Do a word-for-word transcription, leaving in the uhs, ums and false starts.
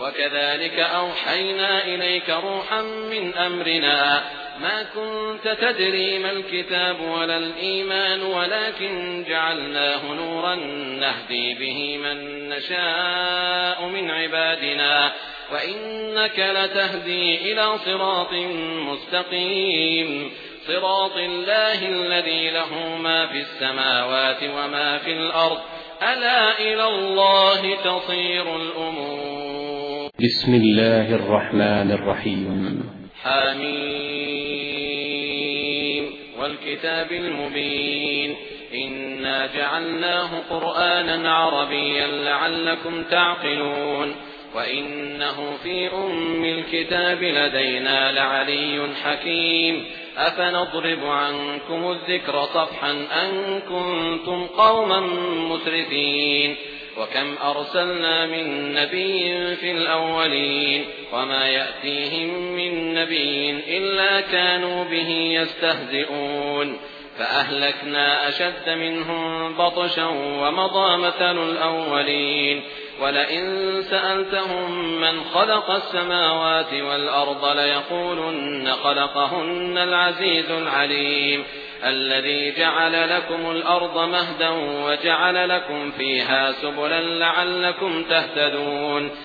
وكذلك أوحينا إليك روحا من أمرنا ما كنت تدري ما الكتاب ولا الإيمان ولكن جعلناه نورا نهدي به من نشاء من عبادنا وإنك لتهدي إلى صراط مستقيم صراط الله الذي له ما في السماوات وما في الأرض ألا إلى الله تصير الأمور. بسم الله الرحمن الرحيم. حميم والكتاب المبين إنا جعلناه قرآنا عربيا لعلكم تعقلون وإنه في أم الكتاب لدينا لعلي حكيم أفنضرب عنكم الذكر صفحا أن كنتم قوما مسرفين وكم أرسلنا من نبي في الأولين وما يأتيهم من نبي إلا كانوا به يستهزئون فأهلكنا أشد منهم بطشا ومضى مثل الأولين ولئن سألتهم من خلق السماوات والأرض ليقولن خلقهن العزيز العليم الذي جعل لكم الأرض مهدا وجعل لكم فيها سبلا لعلكم تهتدون